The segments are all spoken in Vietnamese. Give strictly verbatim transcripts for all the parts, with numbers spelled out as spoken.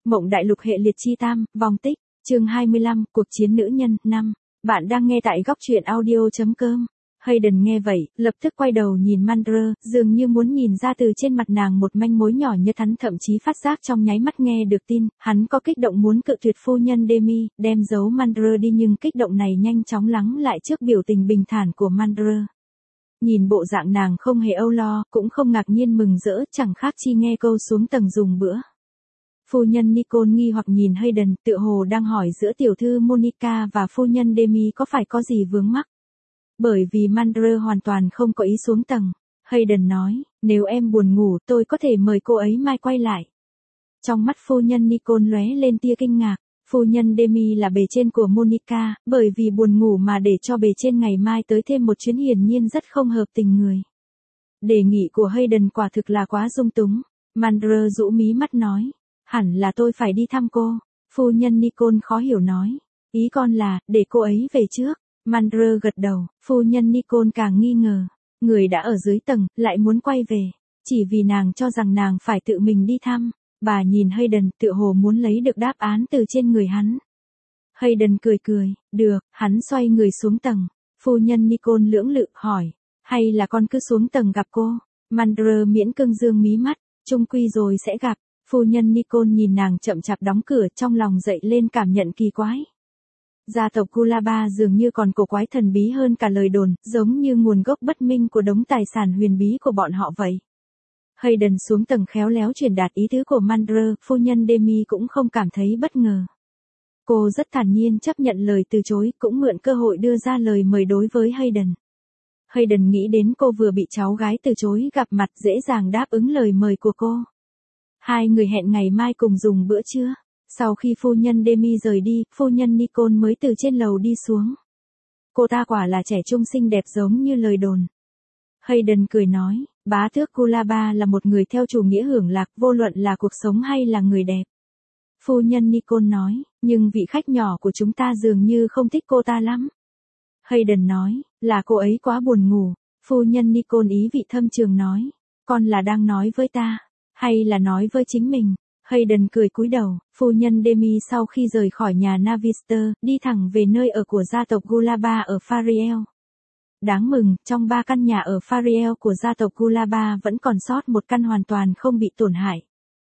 Mộng đại lục hệ liệt chi tam, vòng tích, chương hai mươi lăm, cuộc chiến nữ nhân, năm. Bạn đang nghe tại góc truyện audio.com. Hayden nghe vậy, lập tức quay đầu nhìn Mandra, dường như muốn nhìn ra từ trên mặt nàng một manh mối nhỏ nhất, hắn thậm chí phát giác trong nháy mắt nghe được tin, hắn có kích động muốn cự tuyệt phu nhân Demi, đem giấu Mandra đi, nhưng kích động này nhanh chóng lắng lại trước biểu tình bình thản của Mandra. Nhìn bộ dạng nàng không hề âu lo, cũng không ngạc nhiên mừng rỡ, chẳng khác chi nghe câu xuống tầng dùng bữa. Phu nhân Nicole nghi hoặc nhìn Hayden, tựa hồ đang hỏi giữa tiểu thư Monica và phu nhân Demi có phải có gì vướng mắc. Bởi vì Mandra hoàn toàn không có ý xuống tầng. Hayden nói, nếu em buồn ngủ tôi có thể mời cô ấy mai quay lại. Trong mắt phu nhân Nicole lóe lên tia kinh ngạc. Phu nhân Demi là bề trên của Monica, bởi vì buồn ngủ mà để cho bề trên ngày mai tới thêm một chuyến hiển nhiên rất không hợp tình người. Đề nghị của Hayden quả thực là quá dung túng. Mandra rũ mí mắt nói, hẳn là tôi phải đi thăm cô. Phu nhân Nicole khó hiểu nói, ý con là, để cô ấy về trước. Mandra gật đầu, phu nhân Nicole càng nghi ngờ. Người đã ở dưới tầng, lại muốn quay về. Chỉ vì nàng cho rằng nàng phải tự mình đi thăm. Bà nhìn Hayden, tựa hồ muốn lấy được đáp án từ trên người hắn. Hayden cười cười, được, hắn xoay người xuống tầng. Phu nhân Nicole lưỡng lự hỏi, hay là con cứ xuống tầng gặp cô? Mandra miễn cưỡng dương mí mắt, chung quy rồi sẽ gặp. Phu nhân Nicole nhìn nàng chậm chạp đóng cửa, trong lòng dậy lên cảm nhận kỳ quái. Gia tộc Kulaba dường như còn cổ quái thần bí hơn cả lời đồn, giống như nguồn gốc bất minh của đống tài sản huyền bí của bọn họ vậy. Hayden xuống tầng khéo léo truyền đạt ý tứ của Mandra, phu nhân Demi cũng không cảm thấy bất ngờ. Cô rất thản nhiên chấp nhận lời từ chối, cũng mượn cơ hội đưa ra lời mời đối với Hayden. Hayden nghĩ đến cô vừa bị cháu gái từ chối gặp mặt, dễ dàng đáp ứng lời mời của cô. Hai người hẹn ngày mai cùng dùng bữa trưa. Sau khi phu nhân Demi rời đi, phu nhân Nicole mới từ trên lầu đi xuống. Cô ta quả là trẻ trung xinh đẹp giống như lời đồn. Hayden cười nói, bá tước Kulaba là một người theo chủ nghĩa hưởng lạc, vô luận là cuộc sống hay là người đẹp. Phu nhân Nicole nói, nhưng vị khách nhỏ của chúng ta dường như không thích cô ta lắm. Hayden nói, là cô ấy quá buồn ngủ. Phu nhân Nicole ý vị thâm trường nói, con là đang nói với ta, hay là nói với chính mình? Hayden cười cúi đầu. Phu nhân Demi sau khi rời khỏi nhà Navister, đi thẳng về nơi ở của gia tộc Kulaba ở Fariel. Đáng mừng, trong ba căn nhà ở Fariel của gia tộc Kulaba vẫn còn sót một căn hoàn toàn không bị tổn hại.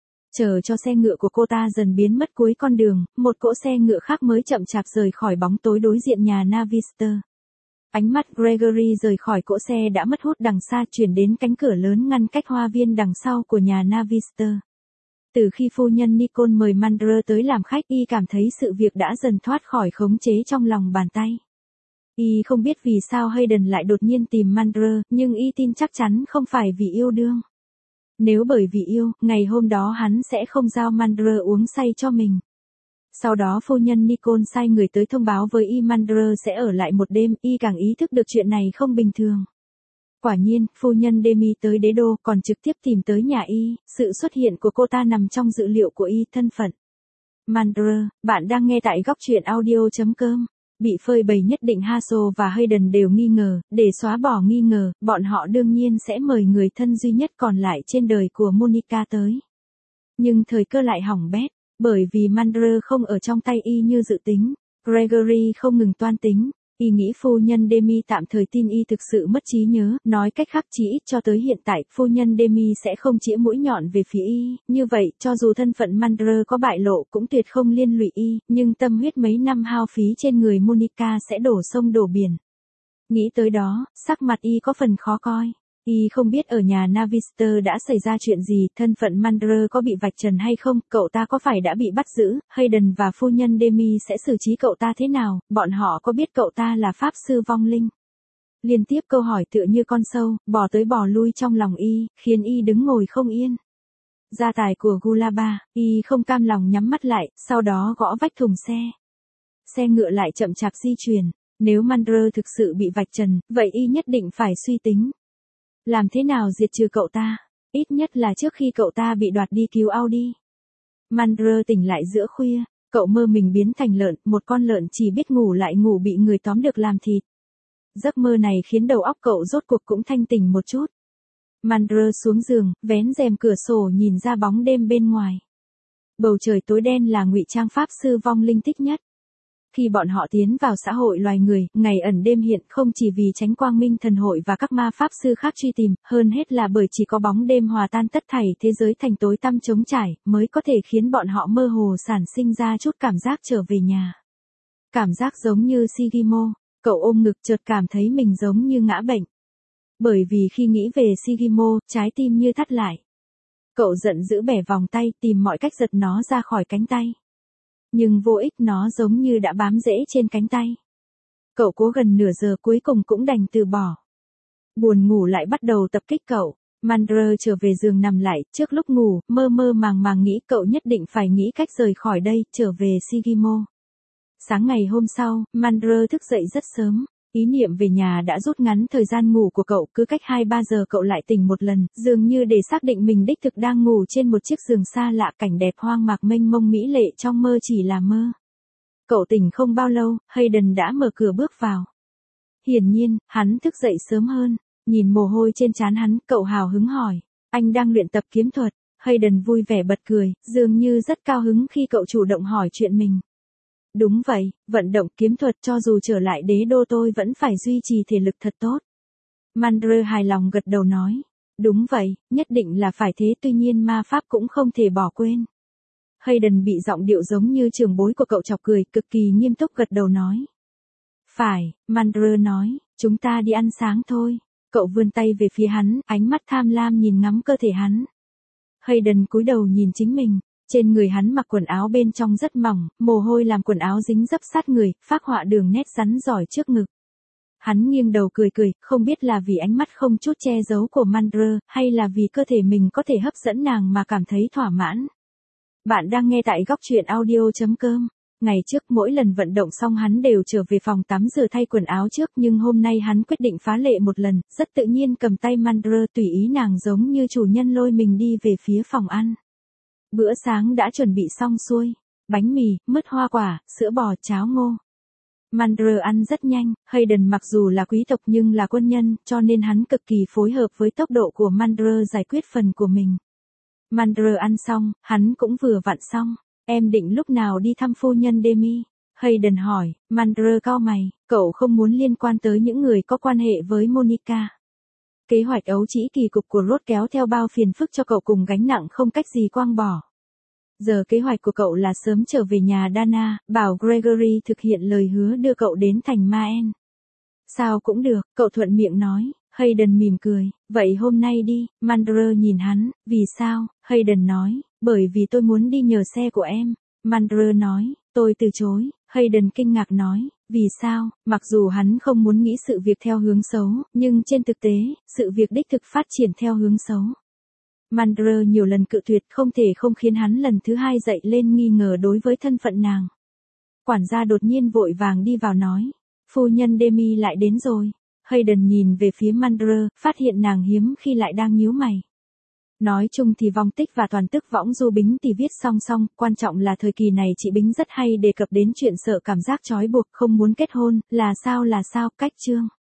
Chờ cho xe ngựa của cô ta dần biến mất cuối con đường, một cỗ xe ngựa khác mới chậm chạp rời khỏi bóng tối đối diện nhà Navister. Ánh mắt Gregory rời khỏi cỗ xe đã mất hút đằng xa, chuyển đến cánh cửa lớn ngăn cách hoa viên đằng sau của nhà Navister. Từ khi phu nhân Nicole mời Mandra tới làm khách, y cảm thấy sự việc đã dần thoát khỏi khống chế trong lòng bàn tay. Y không biết vì sao Hayden lại đột nhiên tìm Mandra, nhưng y tin chắc chắn không phải vì yêu đương. Nếu bởi vì yêu, ngày hôm đó hắn sẽ không giao Mandra uống say cho mình. Sau đó phu nhân Nicole sai người tới thông báo với y Mandra sẽ ở lại một đêm, y càng ý thức được chuyện này không bình thường. Quả nhiên, phu nhân Demi tới đế đô, còn trực tiếp tìm tới nhà y, sự xuất hiện của cô ta nằm trong dự liệu của y, thân phận. Mandra, bạn đang nghe tại góc truyện audio.com. Bị phơi bày nhất định Hasso và Hayden đều nghi ngờ, để xóa bỏ nghi ngờ, bọn họ đương nhiên sẽ mời người thân duy nhất còn lại trên đời của Monica tới. Nhưng thời cơ lại hỏng bét, bởi vì Mandra không ở trong tay y như dự tính. Gregory không ngừng toan tính. Y nghĩ phu nhân Demi tạm thời tin y thực sự mất trí nhớ, nói cách khác chỉ ít cho tới hiện tại, phu nhân Demi sẽ không chĩa mũi nhọn về phía y, như vậy, cho dù thân phận Mandra có bại lộ cũng tuyệt không liên lụy y, nhưng tâm huyết mấy năm hao phí trên người Monica sẽ đổ sông đổ biển. Nghĩ tới đó, sắc mặt y có phần khó coi. Y không biết ở nhà Navister đã xảy ra chuyện gì, thân phận Mandra có bị vạch trần hay không, cậu ta có phải đã bị bắt giữ, Hayden và phu nhân Demi sẽ xử trí cậu ta thế nào, bọn họ có biết cậu ta là pháp sư vong linh. Liên tiếp câu hỏi tựa như con sâu, bò tới bò lui trong lòng y, khiến y đứng ngồi không yên. Gia tài của Kulaba, y không cam lòng nhắm mắt lại, sau đó gõ vách thùng xe. Xe ngựa lại chậm chạp di chuyển, nếu Mandra thực sự bị vạch trần, vậy y nhất định phải suy tính. Làm thế nào diệt trừ cậu ta, ít nhất là trước khi cậu ta bị đoạt đi cứu Audi. Mandra tỉnh lại giữa khuya, cậu mơ mình biến thành lợn, một con lợn chỉ biết ngủ lại ngủ bị người tóm được làm thịt. Giấc mơ này khiến đầu óc cậu rốt cuộc cũng thanh tỉnh một chút. Mandra xuống giường, vén rèm cửa sổ nhìn ra bóng đêm bên ngoài. Bầu trời tối đen là ngụy trang pháp sư vong linh thích nhất. Khi bọn họ tiến vào xã hội loài người, ngày ẩn đêm hiện không chỉ vì tránh quang minh thần hội và các ma pháp sư khác truy tìm, hơn hết là bởi chỉ có bóng đêm hòa tan tất thảy thế giới thành tối tăm trống trải, mới có thể khiến bọn họ mơ hồ sản sinh ra chút cảm giác trở về nhà. Cảm giác giống như Shigimo, cậu ôm ngực chợt cảm thấy mình giống như ngã bệnh. Bởi vì khi nghĩ về Shigimo, trái tim như thắt lại. Cậu giận dữ bẻ vòng tay tìm mọi cách giật nó ra khỏi cánh tay. Nhưng vô ích, nó giống như đã bám rễ trên cánh tay. Cậu cố gần nửa giờ cuối cùng cũng đành từ bỏ. Buồn ngủ lại bắt đầu tập kích cậu. Mandra trở về giường nằm lại, trước lúc ngủ, mơ mơ màng màng nghĩ cậu nhất định phải nghĩ cách rời khỏi đây, trở về Shigimo. Sáng ngày hôm sau, Mandra thức dậy rất sớm. Ý niệm về nhà đã rút ngắn thời gian ngủ của cậu, cứ cách hai ba giờ cậu lại tỉnh một lần, dường như để xác định mình đích thực đang ngủ trên một chiếc giường xa lạ, cảnh đẹp hoang mạc mênh mông mỹ lệ trong mơ chỉ là mơ. Cậu tỉnh không bao lâu, Hayden đã mở cửa bước vào. Hiển nhiên, hắn thức dậy sớm hơn, nhìn mồ hôi trên trán hắn, cậu hào hứng hỏi, anh đang luyện tập kiếm thuật. Hayden vui vẻ bật cười, dường như rất cao hứng khi cậu chủ động hỏi chuyện mình. Đúng vậy, vận động kiếm thuật, cho dù trở lại đế đô tôi vẫn phải duy trì thể lực thật tốt. Mandra hài lòng gật đầu nói. Đúng vậy, nhất định là phải thế, tuy nhiên ma pháp cũng không thể bỏ quên. Hayden bị giọng điệu giống như trưởng bối của cậu chọc cười, cực kỳ nghiêm túc gật đầu nói. Phải, Mandra nói, chúng ta đi ăn sáng thôi. Cậu vươn tay về phía hắn, ánh mắt tham lam nhìn ngắm cơ thể hắn. Hayden cúi đầu nhìn chính mình. Trên người hắn mặc quần áo bên trong rất mỏng, mồ hôi làm quần áo dính dấp sát người, phác họa đường nét rắn giỏi trước ngực. Hắn nghiêng đầu cười cười, không biết là vì ánh mắt không chút che giấu của Mandra, hay là vì cơ thể mình có thể hấp dẫn nàng mà cảm thấy thỏa mãn. Bạn đang nghe tại góc truyện audio chấm com. Ngày trước mỗi lần vận động xong hắn đều trở về phòng tắm rửa thay quần áo trước, nhưng hôm nay hắn quyết định phá lệ một lần, rất tự nhiên cầm tay Mandra tùy ý nàng giống như chủ nhân lôi mình đi về phía phòng ăn. Bữa sáng đã chuẩn bị xong xuôi, bánh mì, mứt hoa quả, sữa bò, cháo ngô. Mandra ăn rất nhanh, Hayden mặc dù là quý tộc nhưng là quân nhân, cho nên hắn cực kỳ phối hợp với tốc độ của Mandra giải quyết phần của mình. Mandra ăn xong, hắn cũng vừa vặn xong. Em định lúc nào đi thăm phu nhân Demi? Hayden hỏi. Mandra cau mày, cậu không muốn liên quan tới những người có quan hệ với Monica. Kế hoạch ấu trĩ kỳ cục của Rốt kéo theo bao phiền phức cho cậu cùng gánh nặng không cách gì quang bỏ. Giờ kế hoạch của cậu là sớm trở về nhà Dana, bảo Gregory thực hiện lời hứa đưa cậu đến thành Maen. Sao cũng được, cậu thuận miệng nói. Hayden mỉm cười, vậy hôm nay đi. Mandra nhìn hắn, vì sao? Hayden nói, bởi vì tôi muốn đi nhờ xe của em. Mandra nói, tôi từ chối. Hayden kinh ngạc nói, vì sao? Mặc dù hắn không muốn nghĩ sự việc theo hướng xấu, nhưng trên thực tế, sự việc đích thực phát triển theo hướng xấu. Mandra nhiều lần cự tuyệt, không thể không khiến hắn lần thứ hai dậy lên nghi ngờ đối với thân phận nàng. Quản gia đột nhiên vội vàng đi vào nói, phu nhân Demi lại đến rồi. Hayden nhìn về phía Mandra, phát hiện nàng hiếm khi lại đang nhíu mày. Nói chung thì vong tích và toàn tức võng du Bính thì viết song song, quan trọng là thời kỳ này chị Bính rất hay đề cập đến chuyện sợ cảm giác trói buộc, không muốn kết hôn, là sao là sao, cách chương.